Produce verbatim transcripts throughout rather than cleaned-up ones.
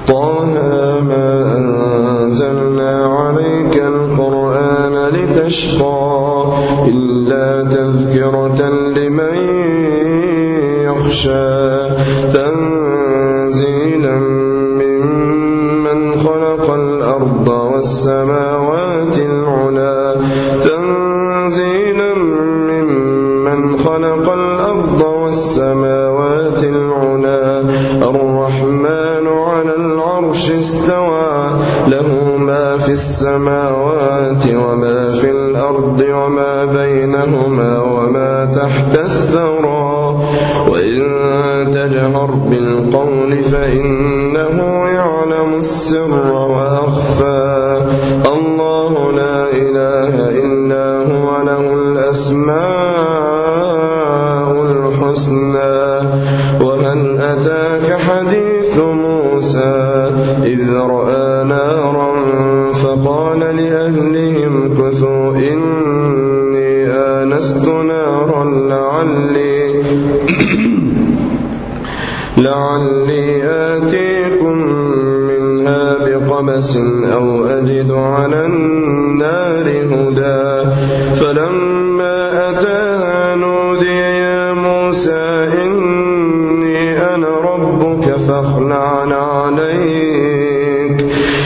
طه ما أنزلنا عليك القرآن لتشقى إلا تذكرة لمن يخشى تنزيلا ممن خلق الأرض والسماوات العلى تنزيلا ممن خلق الأرض والسماوات العلى الرحمن على العرش استوى له ما في السماوات وما في الأرض وما بينهما وما تحت الثرى وإن تجهر بالقول فإنه يعلم السر وأخفى الله لا إله إلا هو له الأسماء الحسنى وهل أتاك حديث موسى إذ رأى نارا فقال لأهلهم كثوا إني آنست نارا لعلي لعلي آتيكم منها بقبس أو أجد على النار هدى فلما أتاها نودي يا موسى إني أنا ربك فاخلع عليك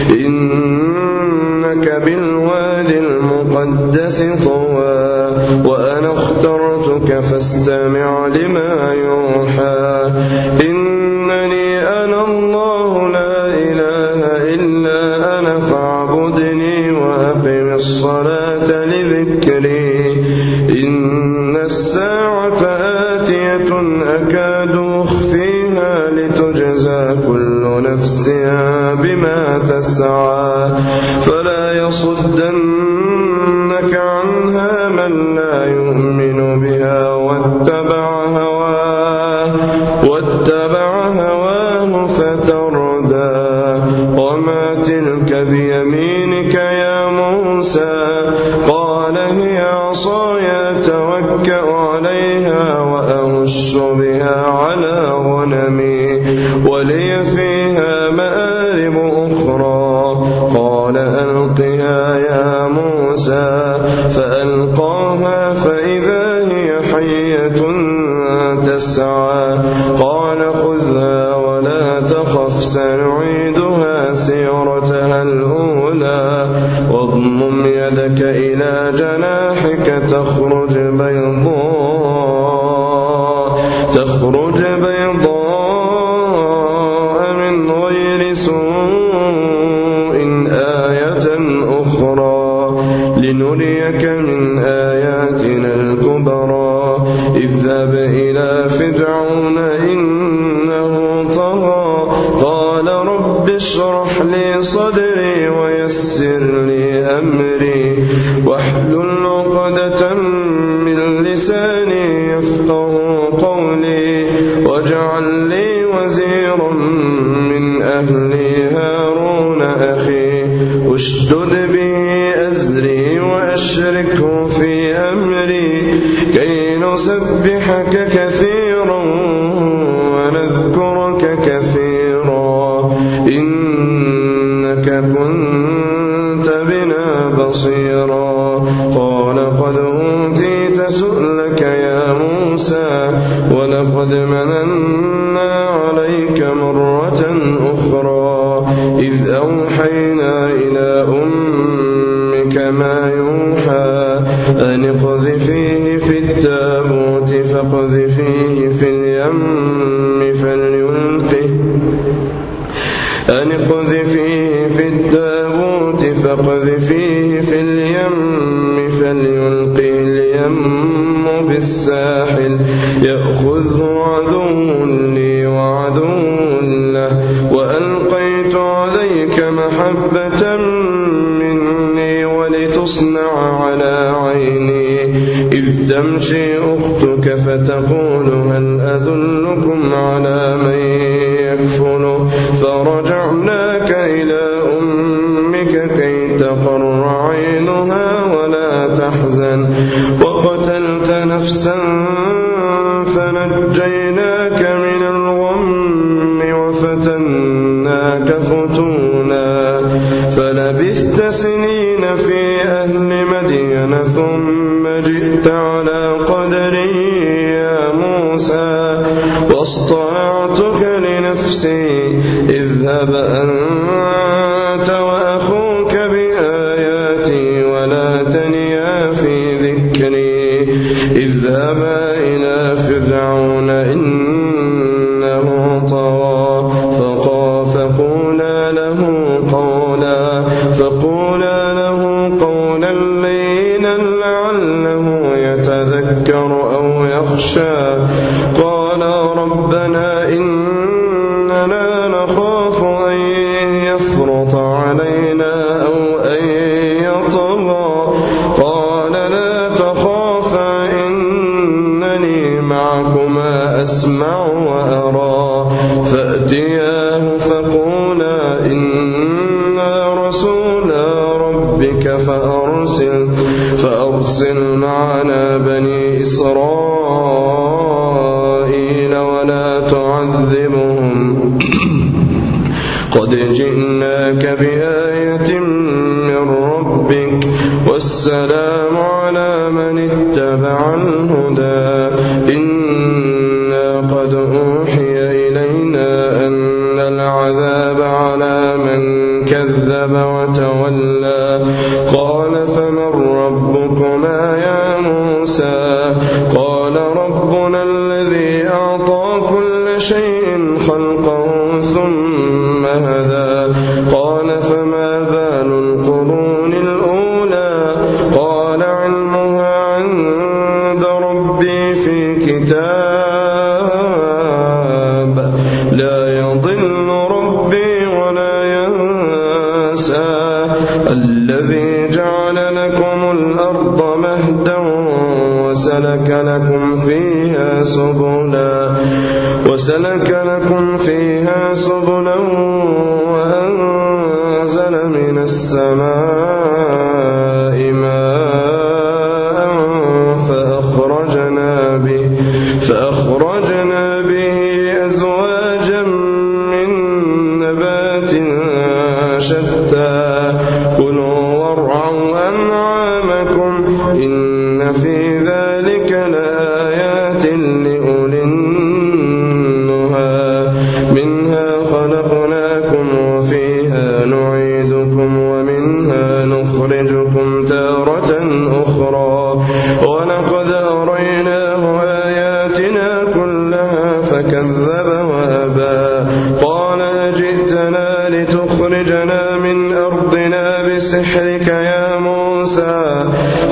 إنك بالوادي المقدس طوى وأنا اخترتك فاستمع لما يوحى إنني أنا الله لا إله إلا أنا فاعبدني وأقم الصلاة لذكري إن الساعة آتية أكاد أخفيها لتجزى كل نفس بما تسعى فلا يصدنك عنها من لا يؤمن بها واتبع هواه واتبع هواه فتردى وما تلك بيمينك يا موسى قال هي عصاي أتوكأ عليها وأهش بها على غنمي ولي فيها مآرب أخرى قال ألقها يا موسى فألقاها فإذا هي حية تسعى قال خذها ولا تخف سنعيدها سيرتها الأولى واضمم يدك إلى جناحك تخرج بيضاء تخرج بيضاء من غير سوء آية أخرى لنريك من آياتنا الكبرى اذهب إلى فرعون إنه طغى قال رب اشرح لي صدري ويسر لي أمري واحلل عقدة من لساني يفقه قولي واجعل لي وزيرا من أهلي هارون أخي اشدد به أزري وأشركه في أمري كي نسبحك كثيرا ونذكرك كثيرا إنك كنت بنا بصيرا قال قد أوتيت سؤلك يا موسى ولقد مننا عليك مرة أخرى إذ أوحينا إلى أمك ما يوحى أن اقذفيه في التابوت فاقذفيه في اليم فليلقه أن اقذفيه في التابوت فاقذفيه في اليم فليلقه اليم بالساحل يأخذه عدو لي وعدو له وألقيت عليك محبة مني ولتصنع على عيني إذ تمشي أختك فتقول هل أدلكم على من يكفله فرجعناك إلى أمك كي تقر عينها ولا تحزن وقتلت نفسا فنجيناك من الغم وفتناك ففتناك فتونا فلبثت سنين في أهل مدين ثم جئت على قدري يا موسى واصطنعتك لنفسي اذهب أنت وأخوك بآياتي ولا تنيا في ذكري اذهبا إلى فرعون إنه طغى فقولا له قولا فقولا له قولا لينا لعله يتذكر أو يخشى قال ربنا إننا نخاف أن يفرط علينا أو أن يطغى قال لا تخافا إنني معكما أسمع وأرى فأتياه فقولا إنا رسولا ربك فأرسل, فأرسل معنا بني إسرائيل ولا تعذبهم قد جئناك بآية من ربك والسلام على من اتبع الهدى إنا قد أوحي إلينا أن العذاب على من كذب وتولى قال فمن ربكما يا موسى قال ربنا الذي أعطى كل شيء خلقه ثم هدى قال فما بال القرون الأولى قال علمها عند ربي في كتاب لا يضل ربي ولا ينسى الذي جعل لكم الأرض مهدا وسلك لكم فيها سبلا وسلك لكم فيها سبلا وأنزل من السماء ماء فأخرجنا به فأخرجنا به أزواجا من نبات شتى كلوا وارعوا أنعامكم إن في ذلك لآيات لأولي النهى منها خلقناكم وفيها نعيدكم ومنها نخرجكم تارة أخرى ولقد أريناه آياتنا كلها فكذب وأبى قال جئتنا لتخرجنا من أرضنا بسحرك يا موسى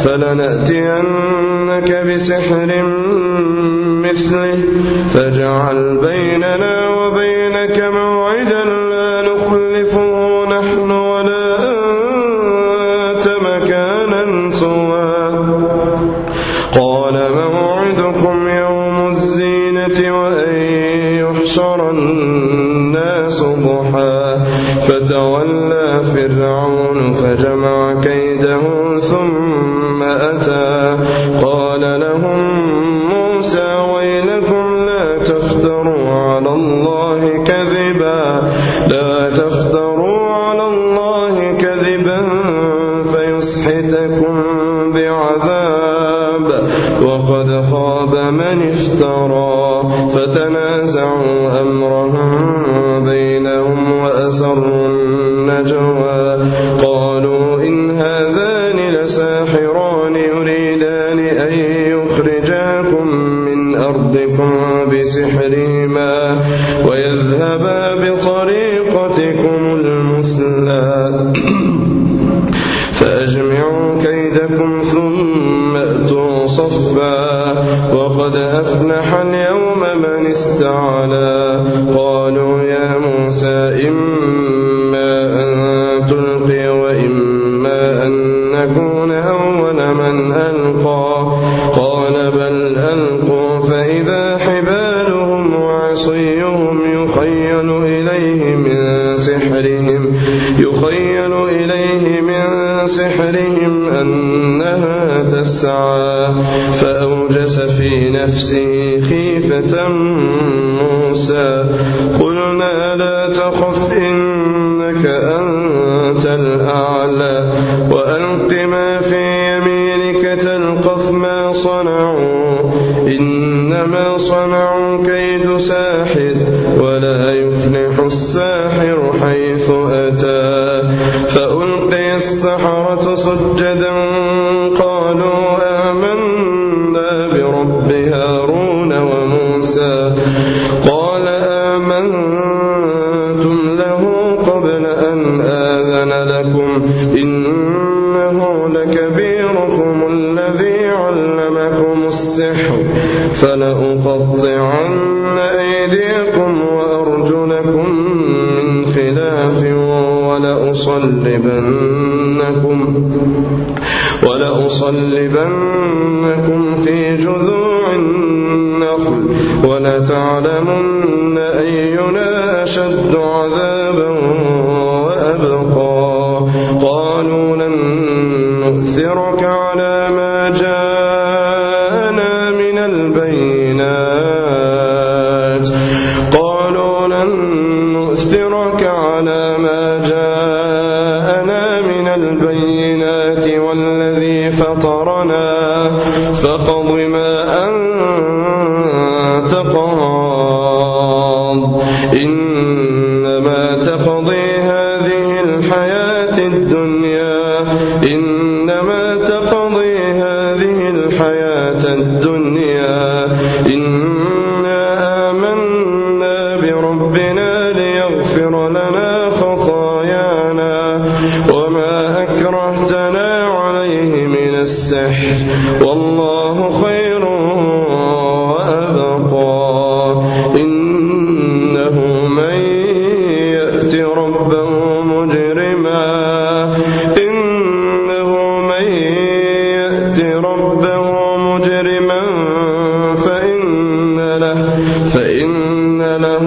فلنأتينك بسحر مثله فاجعل بيننا وبينك موعدا لا نخلفه نحن ولا أنت مكانا سوى قال موعدكم يوم الزينة وأن يحشر الناس ضحى فتولى فرعون فجمع كيده ثم أتى قال لهم موسى ويلكم لا تفتروا على الله كذبا لا تفتروا على الله كذبا فيسحتكم بعذاب وقد خاب من افترى فتنازعوا أمرهم بينهم وأسروا النجوى قالوا إن هذان لساحران يريدان أن يخرجاكم من أرضكم بسحرهما ويذهبا بطريقتكم المثلى فأجمعوا كيدكم ثم أتوا صفا وقد أفلح اليوم من استعلى قالوا يا موسى إما أن تلقي وإما أن نكون أول من ألقى قال بل ألقوا فإذا حبالهم وعصيهم يخيل إليه من سحرهم يخيل إليه من سحرهم أنها تسعى فأوجس في نفسه خيفة موسى قلنا لا تخف إنك أنت الأعلى وألق ما في يمينك تلقف ما صنعوا إنما صنعوا كيد ساحر ولا يفلح الساحر حيث أتى فألقي السحرة سجدا قالوا آمنا برب هارون وموسى قال آمنتم له قبل أن آذن لكم إنه لكبيركم الذي علمكم السحر فلأقطعن أيديكم وأرجلكم من خلاف ولأصلبنكم ولأصلبنكم في جذوع النخل ولتعلمن أينا أشد عذابا وأبقى قالوا لن نؤثرك على ما جاءنا من البينات قالوا لن نؤثرك على ما جاءنا من البينات والذي فطرنا فاقض ما أنت قاض إنما تقضي هذه الحياة الدنيا إنما تقضي هذه الحياة الدنيا إنا آمنا بربنا ليغفر لنا خطايانا وما أكرهتنا عليه من السحر والله خير وأبقى إنه من يأت ربه مجرما إنه من يأت ربه مجرما فإن له فإن له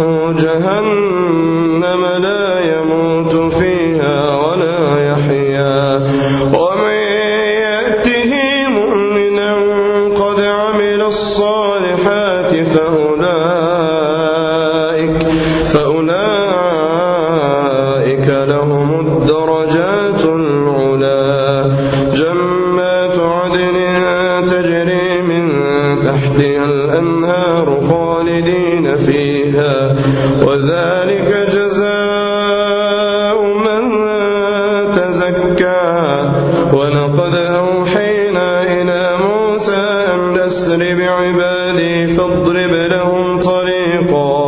جهنم لا يموت فيها ولا يحيا ومن يأته مؤمنا قد عمل الصالحات فأولئك فأولئك لهم الدرجات العلى جنات عدن تجري من تحتها الأنهار خالدين فيها وذلك جزاء من تزكى ولقد أوحينا إلى موسى أن أسر بعبادي فاضرب لهم طريقا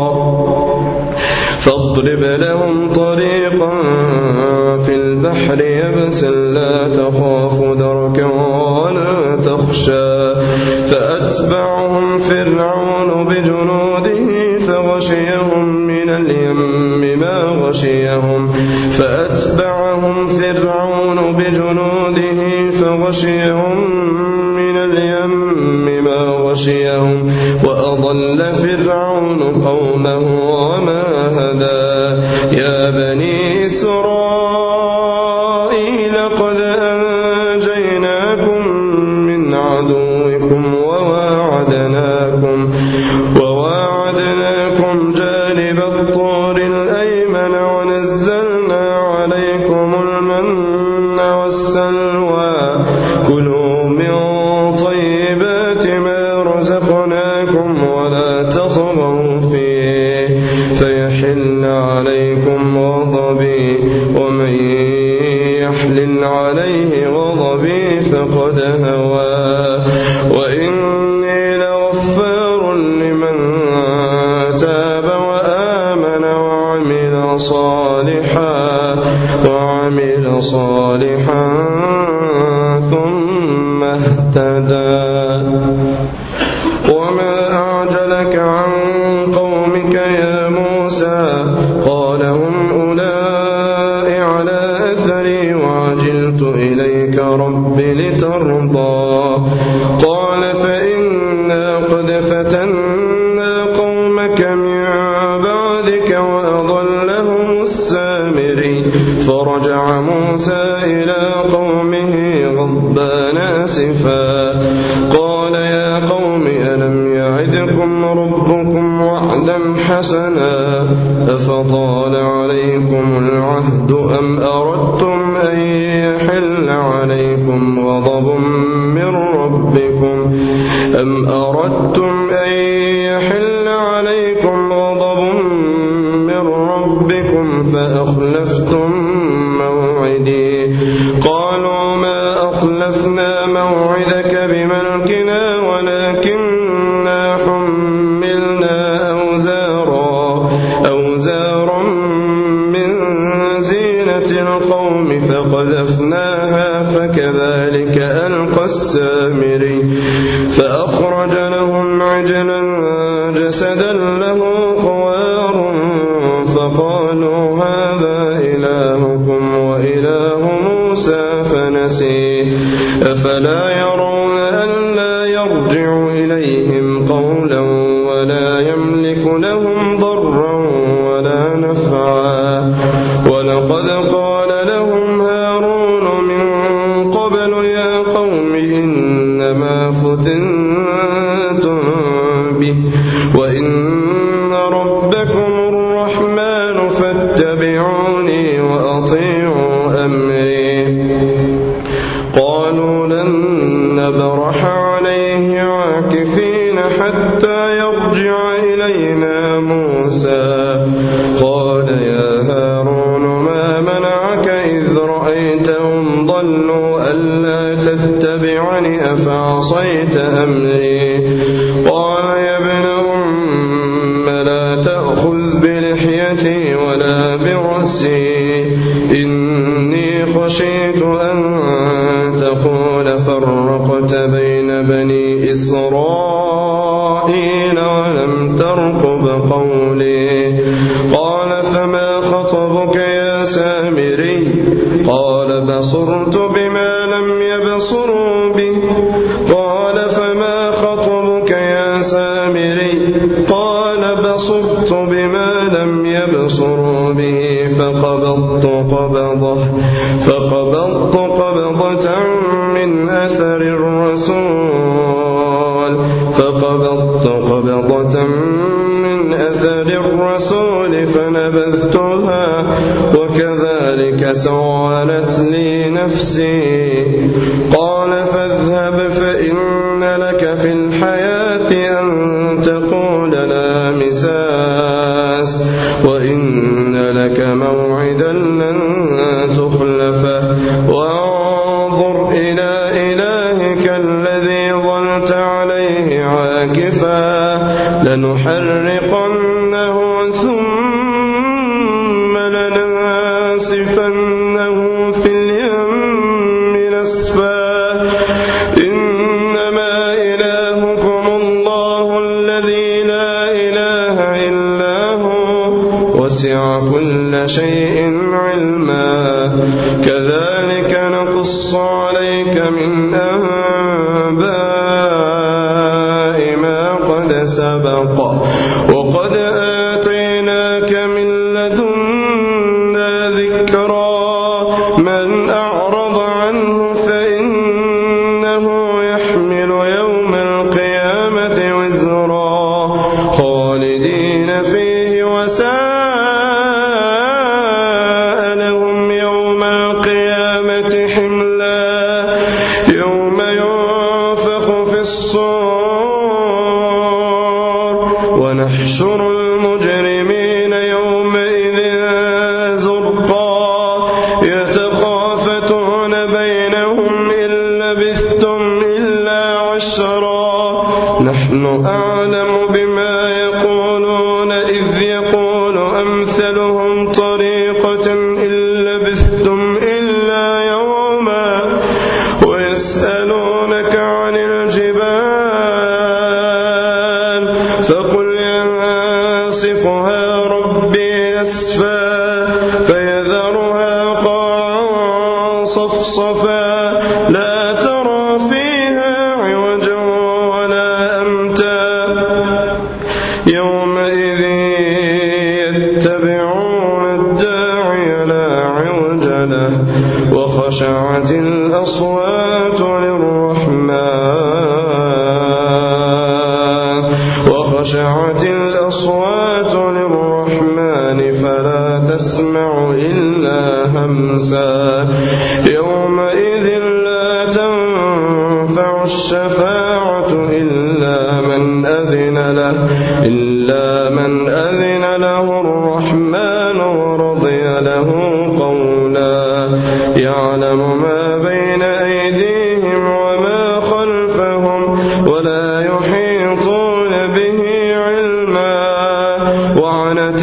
فاضرب لهم طريقا في البحر يبسا لا تخاف دركا ولا تخشى فأتبعهم فرعون بجنوده فغشيهم من اليم ما غشيهم فأتبعهم فرعون بجنوده فغشيهم من اليم ما غشيهم وأضل فرعون قومه وما هدى يا بني إسرائيل قد أنجيناكم من عدوكم وواعدناكم وواعدناكم جانب الطور الأيمن ونزلنا عليكم المن والسلوى كلوا من طيبات ما رزقناكم ولا تطغوا فيه فيحل عليكم غضبي ومن يحلل عليه غضبي فقد هوى وإني لغفار لمن تاب وآمن وعمل صالحا وعمل صالحا ثم اهتدى وما أعجلك عن قومك يا موسى قال هم أولئك على أثري وعجلت إليك رب لترضى قال فإنا قد فتنا قومك من بعدك وأضلهم السبيل السامري. فرجع موسى إلى قومه غضبان آسفا قال يا قوم ألم يعدكم ربكم وعدا حسنا أفطال عليكم العهد أم أردتم أن يحل عليكم غضب من ربكم أم أردتم أن يحل عليكم غضب من ربكم فأخلفتم موعدي. قالوا ما أخلفنا موعدك بملكنا ولكننا حملنا أوزارا أوزارا من زينة القوم فقذفناها فكذلك ألقى السامري. فأخرج لهم عجلا جسدا له خوار فقالوا هذا إلهكم وإله موسى فنسي. أفلا يرون ألا يرجع إليهم قولا ولا يملك لهم ضرا ولا نفعا. ولقد قال لهم هارون من قبل يا قوم إنما فتنتم به وإن ربكم الرحمن فاتبعوني وأطيعوا أمري. قالوا لن نبرح عليه عاكفين حتى يرجع إلينا موسى. قال يا هارون ما منعك إذ رأيتهم ضلوا ألا تتبعني أفعصيت أمري. قال يا ابن أم لا تأخذ بلحيتي ولا برأسي إني خشيت أن تقول فرقت بين بني إسرائيل ولم ترقب قولي. قال فما خطبك يا سامري؟ قال بصرت بما لم يبصروا به. قال فما خطبك يا سامري؟ قال بصرت بما لم يبصروا به فقبضت قبضة فقبضت قبضة من أثر الرسول فقبضت قبضة من أثر الرسول فنبذتها وكذلك سولت لي نفسي. قال فاذهب فإن لك في الحياة أن تقول لا مساس وإن لك موعدا لن تخلفه وانظر إلى إلهك الذي ظلت عليه عاكفا لنحرقنه ثم لننسفنه في اليم نسفا. إنما إلهكم الله الذي لا إله إلا هو وسع كل شيء علما. كذلك نقص عليك من أنباء ما قد سبق وقد آتيناك من لدنا ذكرا. من أعرض عنه فإنه يحمل يوم القيامة وزرا خالدين فيه وساء لهم يوم القيامة حملا. يوم ينفخ في الصور ونحشر المجرمين يومئذ زرقا يتخافتون بينهم إن لبثتم إلا عشرا. نحن أعلم بما يقولون إذ يقول أمثلهم طريقة إن لبثتم إلا يوما ويسألونك عن الجبال فقل ينسفها ربي نسفا فيذرها قاعا صفصفا لا ترى فيها عوجا ولا أمتا. يومئذ يتبعون الداعي وخشعت الأصوات للرحمن وخشعت الأصوات للرحمن فلا تسمع إلا همسا يومئذ لا تنفع الشفاعة إلا من أذن له إلا من أذن له الرحمن ورضي له قولا يعلم ما بين أيديهم وما خلفهم ولا يحيطون به علما وعنت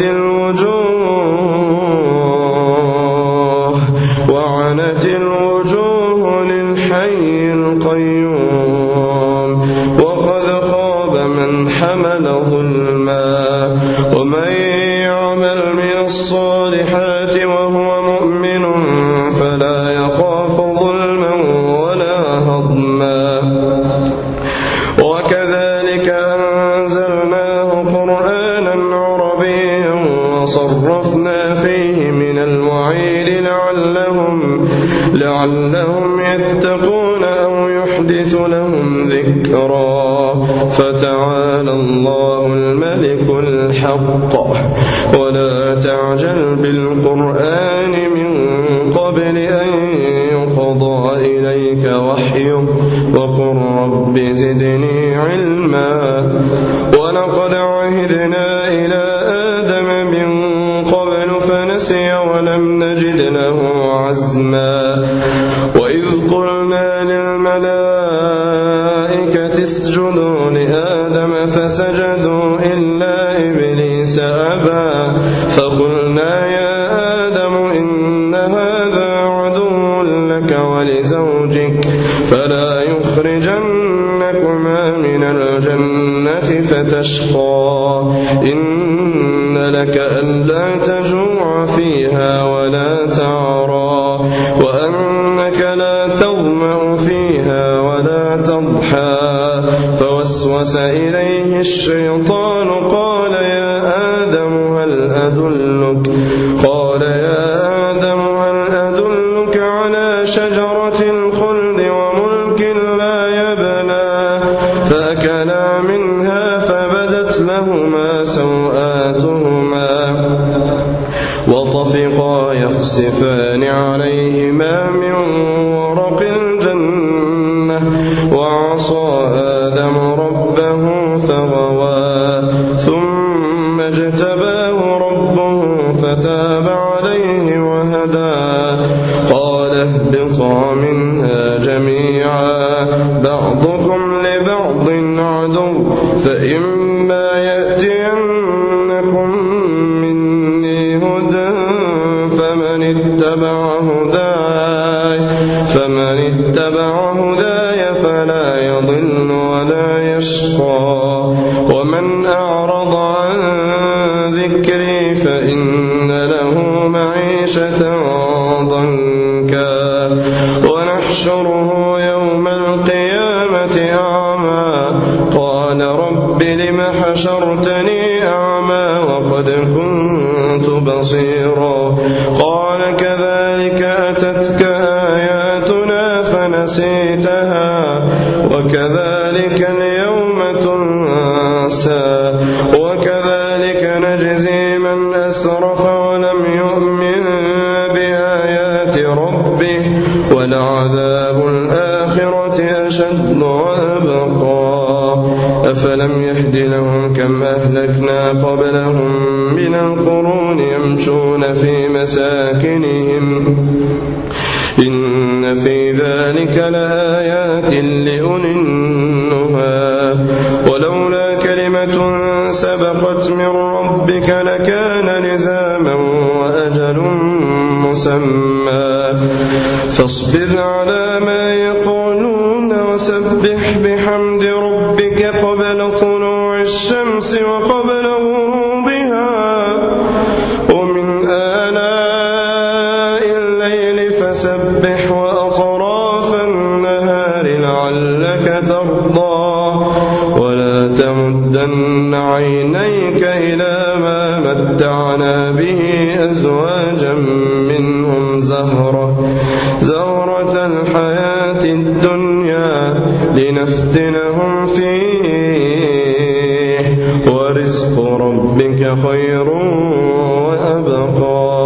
الوجوه وعنت الوجوه للحي القيوم وقد خاب من حمل ظلما ومن يعمل من الصالحات وهو مؤمن فلا يخاف ظلما ولا هضما وكذلك أنزلناه قرآنا عربيا وصرفنا فيه من الوعيد لعلهم, لعلهم يتقون أو يحدث لهم ذكرا فتعالى الله الملك الحق ولا تعجل بالقرآن من قبل أن يقضى إليك وحيه وقل رب زدني علما ولقد عهدنا إلى آدم من قبل فنسي ولم نجد له عزما وإذ قلنا للملائكة اسجدوا لآدم فسجدوا إلا إبليس أبى فقلنا يا آدم إن هذا عدو لك ولزوجك فلا يخرجنكما من الجنة فتشقى إن لك ألا تجوع فيها ولا تعرى وأنك لا تظمأ فيها ولا تضحى فوسوس إليه الشيطان قال يا آدم هل أدلك قال يا آدم هل أدلك على شجرة الخلد وملك لا يبلى فأكلا منها فبدت لهما سوآتهما وطفقا يخسفان عليهما من ورق الجنة وعصى آدم ربه فغوى ثم اجتباه ربه فتاب عليه وهدى قال اهبطا منها جميعا بعضكم لبعض عدو فإما يأتينكم مني هدى فمن اتبع هداي فمن اتبع هداي فلا يضل ولا يشقى ومن أعرض عن ذكري فإن له معيشة ضنكا ونحشره يوم القيامة أعمى قال رب لم حشرتني أعمى وقد كنت بصيرا قال كذلك أتتك آياتنا فنسيتها وكذلك اليوم تنسى وكذلك نجزي من أسرف ولم يؤمن بآيات ربه ولعذاب الآخرة أشد وأبقى أفلم يهد لهم كم أهلكنا قبلهم من القرون يمشون في مساكنهم إن في ذلك لآيات لأولي النهى ولولا كلمة سبقت من ربك لكان لزاما وأجل مسمى فاصبر على ما يقولون وسبح بحمد ربك قبل طلوع الشمس وقبل غروبها ومن آلاء الليل فسبح وأطراف النهار لعلك ترضى ولا تمدن عينيك إلى ما متعنا به أزواجا منهم زهرة زهرة لنفتنهم فيه ورزق ربك خير وأبقى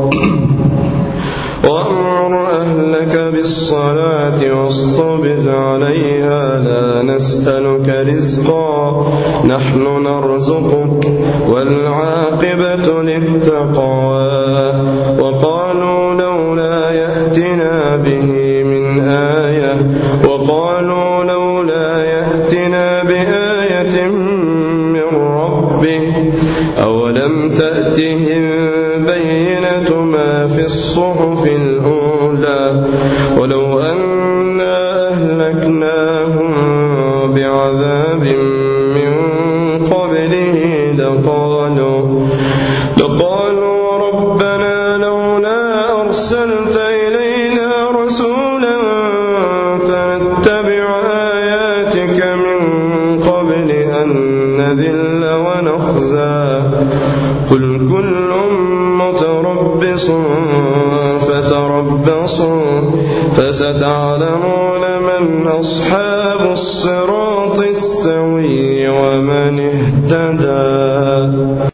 وأمر أهلك بالصلاة واصطبر عليها لا نسألك رزقا نحن نرزقك والعاقبة للتقوى وقالوا لولا يأتنا به من آية وقالوا لولا يأتنا بآية من ربه أولم تأتهم بينة ما في الصحف الأولى ولو أنا أهلكناهم بعذاب من قبله لقالوا لقالوا ربنا لولا أرسلت إلينا رسولا فنتبع آياتك من قبل أن نذل ونخزى قل كل متربص فتربصوا فستعلمون من أصحاب الصراط السوي ومن اهتدى.